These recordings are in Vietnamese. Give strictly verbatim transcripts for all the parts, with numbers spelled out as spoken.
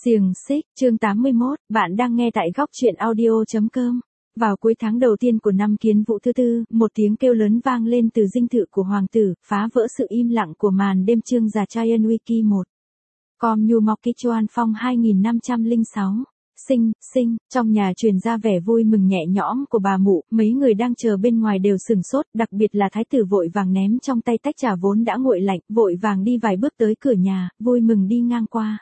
Xiềng xích, chương tám mươi mốt, bạn đang nghe tại góc truyện audio chấm com. Vào cuối tháng đầu tiên của năm Kiến Vũ thứ tư, một tiếng kêu lớn vang lên từ dinh thự của hoàng tử, phá vỡ sự im lặng của màn đêm chương già Chien Wiki một. Com Nhu Mok Kichuan Phong hai nghìn năm trăm lẻ sáu. Sinh, sinh, trong nhà truyền ra vẻ vui mừng nhẹ nhõm của bà mụ, mấy người đang chờ bên ngoài đều sừng sốt, đặc biệt là thái tử vội vàng ném trong tay tách trà vốn đã nguội lạnh, vội vàng đi vài bước tới cửa nhà, vui mừng đi ngang qua.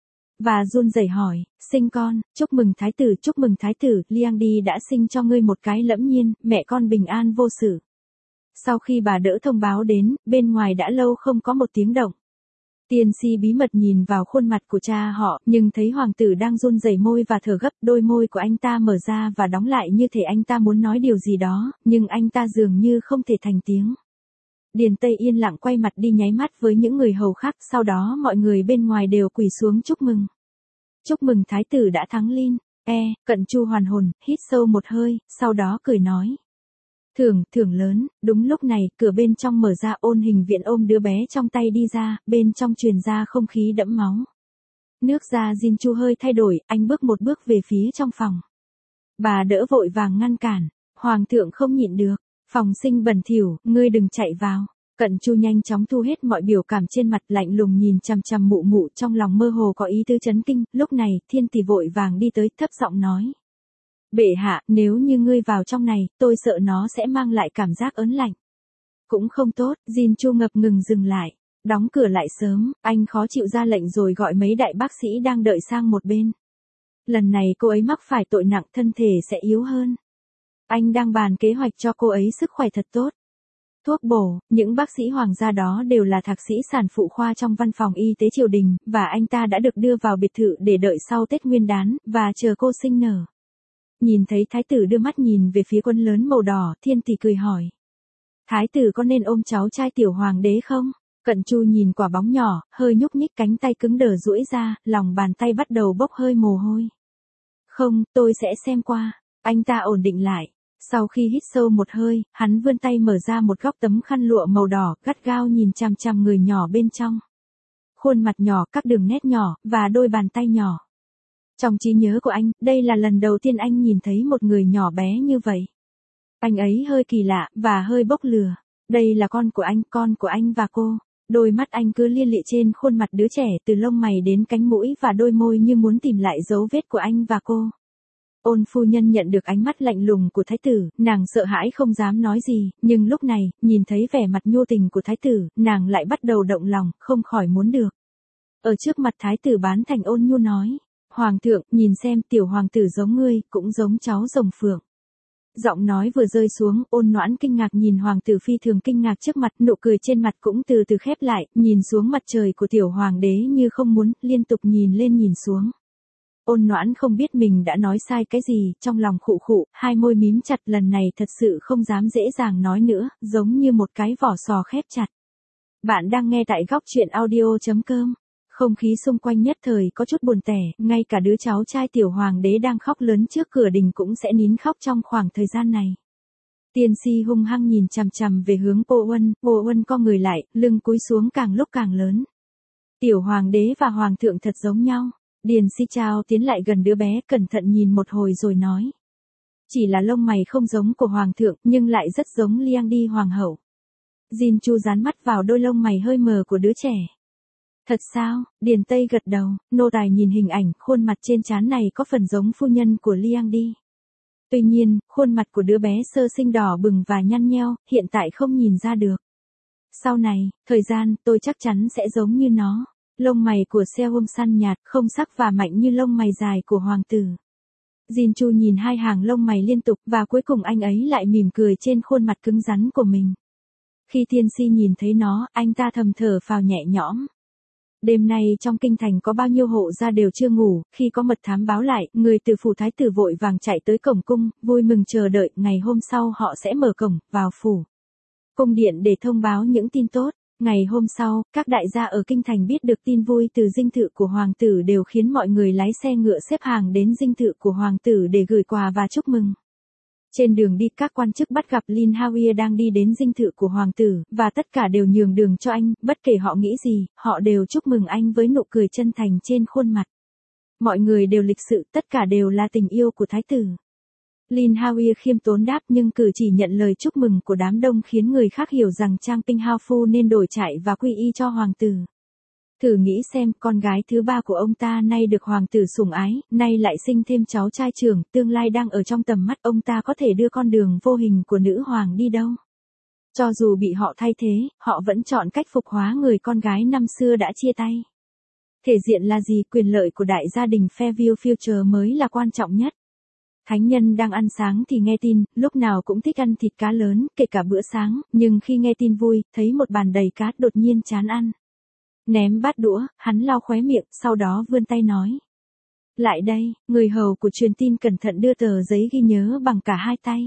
Và run rẩy hỏi, sinh con, chúc mừng thái tử, chúc mừng thái tử, Liang Đi đã sinh cho ngươi một cái lẫm nhiên, mẹ con bình an vô sự. Sau khi bà đỡ thông báo đến, bên ngoài đã lâu không có một tiếng động. Tiên si bí mật nhìn vào khuôn mặt của cha họ, nhưng thấy hoàng tử đang run rẩy môi và thở gấp, đôi môi của anh ta mở ra và đóng lại như thể anh ta muốn nói điều gì đó, nhưng anh ta dường như không thể thành tiếng. Điền Tây yên lặng quay mặt đi nháy mắt với những người hầu khác, sau đó mọi người bên ngoài đều quỳ xuống chúc mừng. Chúc mừng thái tử đã thắng Lin, e, Cận Chu hoàn hồn, hít sâu một hơi, sau đó cười nói. Thưởng, thưởng lớn, đúng lúc này, cửa bên trong mở ra, Ôn Hình Viện ôm đứa bé trong tay đi ra, bên trong truyền ra không khí đẫm máu. Nước da Jin Chu hơi thay đổi, anh bước một bước về phía trong phòng. Bà đỡ vội vàng ngăn cản, hoàng thượng không nhịn được. Phòng sinh bẩn thỉu, ngươi đừng chạy vào. Cận Chu nhanh chóng thu hết mọi biểu cảm trên mặt, lạnh lùng nhìn chằm chằm mụ mụ, trong lòng mơ hồ có ý tứ chấn kinh. Lúc này, Thiên Tỷ vội vàng đi tới, thấp giọng nói. Bệ hạ, nếu như ngươi vào trong này, tôi sợ nó sẽ mang lại cảm giác ớn lạnh. Cũng không tốt, Jin Chu ngập ngừng dừng lại. Đóng cửa lại sớm, anh khó chịu ra lệnh rồi gọi mấy đại bác sĩ đang đợi sang một bên. Lần này cô ấy mắc phải tội nặng, thân thể sẽ yếu hơn. Anh đang bàn kế hoạch cho cô ấy sức khỏe thật tốt. Thuốc bổ, những bác sĩ hoàng gia đó đều là thạc sĩ sản phụ khoa trong văn phòng y tế triều đình, và anh ta đã được đưa vào biệt thự để đợi sau Tết Nguyên đán, và chờ cô sinh nở. Nhìn thấy thái tử đưa mắt nhìn về phía quân lớn màu đỏ, Thiên Tỷ cười hỏi. Thái tử có nên ôm cháu trai tiểu hoàng đế không? Cận Chu nhìn quả bóng nhỏ, hơi nhúc nhích cánh tay cứng đờ duỗi ra, lòng bàn tay bắt đầu bốc hơi mồ hôi. Không, tôi sẽ xem qua. Anh ta ổn định lại. Sau khi hít sâu một hơi, hắn vươn tay mở ra một góc tấm khăn lụa màu đỏ, gắt gao nhìn chằm chằm người nhỏ bên trong. Khuôn mặt nhỏ, các đường nét nhỏ, và đôi bàn tay nhỏ. Trong trí nhớ của anh, đây là lần đầu tiên anh nhìn thấy một người nhỏ bé như vậy. Anh ấy hơi kỳ lạ, và hơi bốc lửa. Đây là con của anh, con của anh và cô. Đôi mắt anh cứ lia lịa trên khuôn mặt đứa trẻ, từ lông mày đến cánh mũi và đôi môi như muốn tìm lại dấu vết của anh và cô. Ôn phu nhân nhận được ánh mắt lạnh lùng của thái tử, nàng sợ hãi không dám nói gì, nhưng lúc này, nhìn thấy vẻ mặt nhu tình của thái tử, nàng lại bắt đầu động lòng, không khỏi muốn được. Ở trước mặt thái tử bán thành ôn nhu nói, hoàng thượng, nhìn xem tiểu hoàng tử giống ngươi, cũng giống cháu rồng phượng. Giọng nói vừa rơi xuống, Ôn Noãn kinh ngạc nhìn hoàng tử phi thường kinh ngạc trước mặt, nụ cười trên mặt cũng từ từ khép lại, nhìn xuống mặt trời của tiểu hoàng đế như không muốn, liên tục nhìn lên nhìn xuống. Ôn Noãn không biết mình đã nói sai cái gì, trong lòng khụ khụ, hai môi mím chặt, lần này thật sự không dám dễ dàng nói nữa, giống như một cái vỏ sò khép chặt. Bạn đang nghe tại góc truyện audio chấm com. Không khí xung quanh nhất thời có chút buồn tẻ, ngay cả đứa cháu trai tiểu hoàng đế đang khóc lớn trước cửa đình cũng sẽ nín khóc trong khoảng thời gian này. Tiên si hung hăng nhìn chằm chằm về hướng Po Uân, Po Uân co người lại, lưng cúi xuống càng lúc càng lớn. Tiểu hoàng đế và hoàng thượng thật giống nhau. Điền Si Chao tiến lại gần đứa bé, cẩn thận nhìn một hồi rồi nói. Chỉ là lông mày không giống của hoàng thượng, nhưng lại rất giống Liang Đi hoàng hậu. Jin Chu dán mắt vào đôi lông mày hơi mờ của đứa trẻ. Thật sao? Điền Tây gật đầu, nô tài nhìn hình ảnh, khuôn mặt trên trán này có phần giống phu nhân của Liang Đi. Tuy nhiên, khuôn mặt của đứa bé sơ sinh đỏ bừng và nhăn nheo, hiện tại không nhìn ra được. Sau này, thời gian, tôi chắc chắn sẽ giống như nó. Lông mày của Sehom săn nhạt, không sắc và mạnh như lông mày dài của hoàng tử. Jin Chu nhìn hai hàng lông mày liên tục, và cuối cùng anh ấy lại mỉm cười trên khuôn mặt cứng rắn của mình. Khi Thiên Si nhìn thấy nó, anh ta thầm thở phào nhẹ nhõm. Đêm nay trong kinh thành có bao nhiêu hộ gia đều chưa ngủ, khi có mật thám báo lại, người từ phủ thái tử vội vàng chạy tới cổng cung, vui mừng chờ đợi, ngày hôm sau họ sẽ mở cổng, vào phủ cung điện để thông báo những tin tốt. Ngày hôm sau, các đại gia ở kinh thành biết được tin vui từ dinh thự của hoàng tử đều khiến mọi người lái xe ngựa xếp hàng đến dinh thự của hoàng tử để gửi quà và chúc mừng. Trên đường đi, các quan chức bắt gặp Lin Hauya đang đi đến dinh thự của hoàng tử, và tất cả đều nhường đường cho anh, bất kể họ nghĩ gì, họ đều chúc mừng anh với nụ cười chân thành trên khuôn mặt. Mọi người đều lịch sự, tất cả đều là tình yêu của thái tử. Lin Hawia khiêm tốn đáp, nhưng cử chỉ nhận lời chúc mừng của đám đông khiến người khác hiểu rằng Trang Ping Hao Phu nên đổi trại và quy y cho hoàng tử. Thử nghĩ xem, con gái thứ ba của ông ta nay được hoàng tử sủng ái, nay lại sinh thêm cháu trai trưởng, tương lai đang ở trong tầm mắt ông ta, có thể đưa con đường vô hình của nữ hoàng đi đâu. Cho dù bị họ thay thế, họ vẫn chọn cách phục hóa người con gái năm xưa đã chia tay. Thể diện là gì, quyền lợi của đại gia đình Fairview Future mới là quan trọng nhất. Thánh nhân đang ăn sáng thì nghe tin, lúc nào cũng thích ăn thịt cá lớn, kể cả bữa sáng, nhưng khi nghe tin vui, thấy một bàn đầy cá, đột nhiên chán ăn. Ném bát đũa, hắn lau khóe miệng, sau đó vươn tay nói. Lại đây, người hầu của truyền tin cẩn thận đưa tờ giấy ghi nhớ bằng cả hai tay.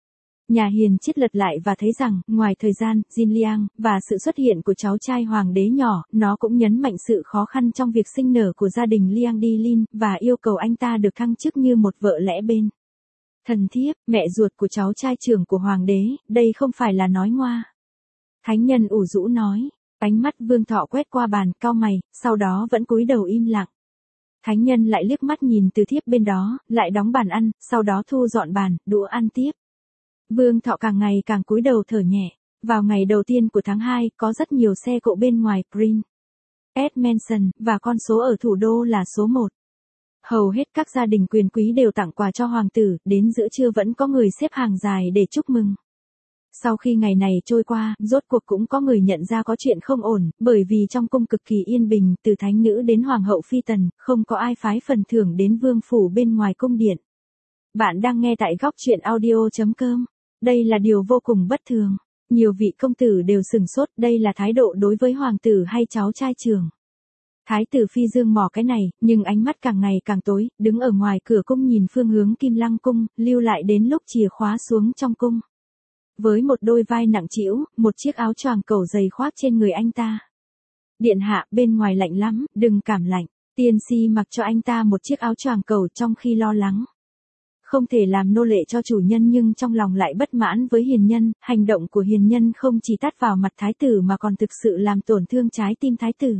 Nhà hiền triết lật lại và thấy rằng, ngoài thời gian, Jin Liang, và sự xuất hiện của cháu trai hoàng đế nhỏ, nó cũng nhấn mạnh sự khó khăn trong việc sinh nở của gia đình Liang Di Lin, và yêu cầu anh ta được thăng chức như một vợ lẽ bên. Thần thiếp, mẹ ruột của cháu trai trưởng của hoàng đế, đây không phải là nói ngoa. Thánh nhân ủ rũ nói, ánh mắt Vương Thọ quét qua bàn, cau mày, sau đó vẫn cúi đầu im lặng. Thánh nhân lại liếc mắt nhìn từ thiếp bên đó, lại đóng bàn ăn, sau đó thu dọn bàn, đũa ăn tiếp. Vương Thọ càng ngày càng cúi đầu thở nhẹ. Vào ngày đầu tiên của tháng hai, có rất nhiều xe cộ bên ngoài Prince Edward Mansion, và con số ở thủ đô là số một. Hầu hết các gia đình quyền quý đều tặng quà cho hoàng tử, đến giữa trưa vẫn có người xếp hàng dài để chúc mừng. Sau khi ngày này trôi qua, rốt cuộc cũng có người nhận ra có chuyện không ổn, bởi vì trong cung cực kỳ yên bình, từ thánh nữ đến hoàng hậu phi tần, không có ai phái phần thưởng đến vương phủ bên ngoài cung điện. Bạn đang nghe tại góc truyện audio chấm com. Đây là điều vô cùng bất thường. Nhiều vị công tử đều sửng sốt, đây là thái độ đối với hoàng tử hay cháu trai trưởng. Thái tử Phi Dương mò cái này, nhưng ánh mắt càng ngày càng tối, đứng ở ngoài cửa cung nhìn phương hướng Kim Lăng cung, lưu lại đến lúc chìa khóa xuống trong cung. Với một đôi vai nặng trĩu, một chiếc áo choàng cẩu dày khoác trên người anh ta. Điện hạ, bên ngoài lạnh lắm, đừng cảm lạnh. Tiên si mặc cho anh ta một chiếc áo choàng cẩu trong khi lo lắng. Không thể làm nô lệ cho chủ nhân nhưng trong lòng lại bất mãn với hiền nhân, hành động của hiền nhân không chỉ tát vào mặt thái tử mà còn thực sự làm tổn thương trái tim thái tử.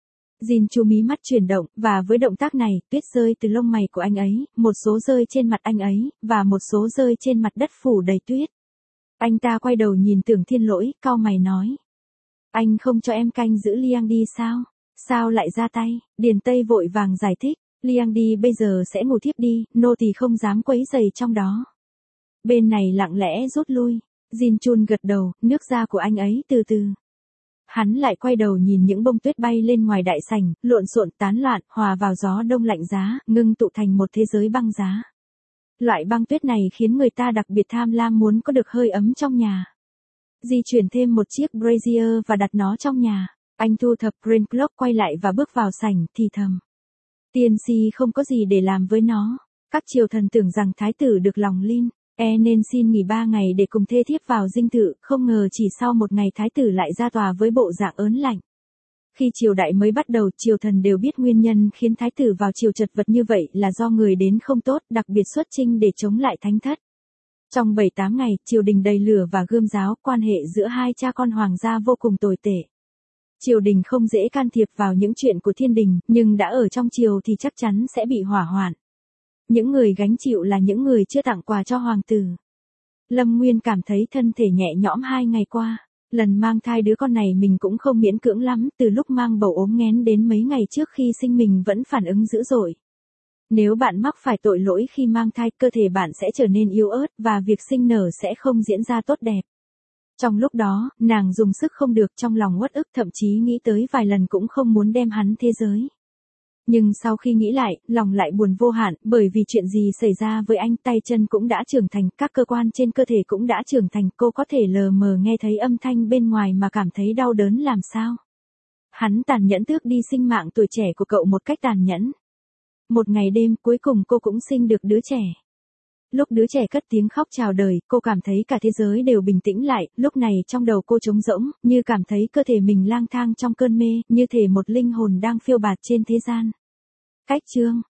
Jin chú mí mắt chuyển động, và với động tác này, tuyết rơi từ lông mày của anh ấy, một số rơi trên mặt anh ấy, và một số rơi trên mặt đất phủ đầy tuyết. Anh ta quay đầu nhìn Tưởng Thiên Lỗi, cau mày nói. Anh không cho em canh giữ Liang đi sao? Sao lại ra tay? Điền Tây vội vàng giải thích. Liang đi bây giờ sẽ ngủ thiếp đi, nô tỳ không dám quấy rầy trong đó. Bên này lặng lẽ rút lui. Jin Chun gật đầu, nước da của anh ấy từ từ. Hắn lại quay đầu nhìn những bông tuyết bay lên ngoài đại sảnh, lộn xộn tán loạn, hòa vào gió đông lạnh giá, ngưng tụ thành một thế giới băng giá. Loại băng tuyết này khiến người ta đặc biệt tham lam muốn có được hơi ấm trong nhà. Di chuyển thêm một chiếc brazier và đặt nó trong nhà. Anh thu thập Green Clock quay lại và bước vào sảnh, thì thầm. Tiên si không có gì để làm với nó. Các triều thần tưởng rằng thái tử được lòng Lin, e nên xin nghỉ ba ngày để cùng thê thiếp vào dinh thự, không ngờ chỉ sau một ngày thái tử lại ra tòa với bộ dạng ớn lạnh. Khi triều đại mới bắt đầu, triều thần đều biết nguyên nhân khiến thái tử vào triều chật vật như vậy là do người đến không tốt, đặc biệt xuất chinh để chống lại thánh thất. Trong bảy tám ngày, triều đình đầy lửa và gươm giáo, quan hệ giữa hai cha con hoàng gia vô cùng tồi tệ. Triều đình không dễ can thiệp vào những chuyện của thiên đình, nhưng đã ở trong triều thì chắc chắn sẽ bị hỏa hoạn. Những người gánh chịu là những người chưa tặng quà cho hoàng tử. Lâm Nguyên cảm thấy thân thể nhẹ nhõm hai ngày qua. Lần mang thai đứa con này mình cũng không miễn cưỡng lắm, từ lúc mang bầu ốm nghén đến mấy ngày trước khi sinh mình vẫn phản ứng dữ dội. Nếu bạn mắc phải tội lỗi khi mang thai, cơ thể bạn sẽ trở nên yếu ớt, và việc sinh nở sẽ không diễn ra tốt đẹp. Trong lúc đó, nàng dùng sức không được, trong lòng uất ức, thậm chí nghĩ tới vài lần cũng không muốn đem hắn thế giới. Nhưng sau khi nghĩ lại, lòng lại buồn vô hạn, bởi vì chuyện gì xảy ra với anh, tay chân cũng đã trưởng thành, các cơ quan trên cơ thể cũng đã trưởng thành, cô có thể lờ mờ nghe thấy âm thanh bên ngoài mà cảm thấy đau đớn làm sao. Hắn tàn nhẫn tước đi sinh mạng tuổi trẻ của cậu một cách tàn nhẫn. Một ngày đêm, cuối cùng cô cũng sinh được đứa trẻ. Lúc đứa trẻ cất tiếng khóc chào đời, cô cảm thấy cả thế giới đều bình tĩnh lại, lúc này trong đầu cô trống rỗng, như cảm thấy cơ thể mình lang thang trong cơn mê, như thể một linh hồn đang phiêu bạt trên thế gian. Cách chương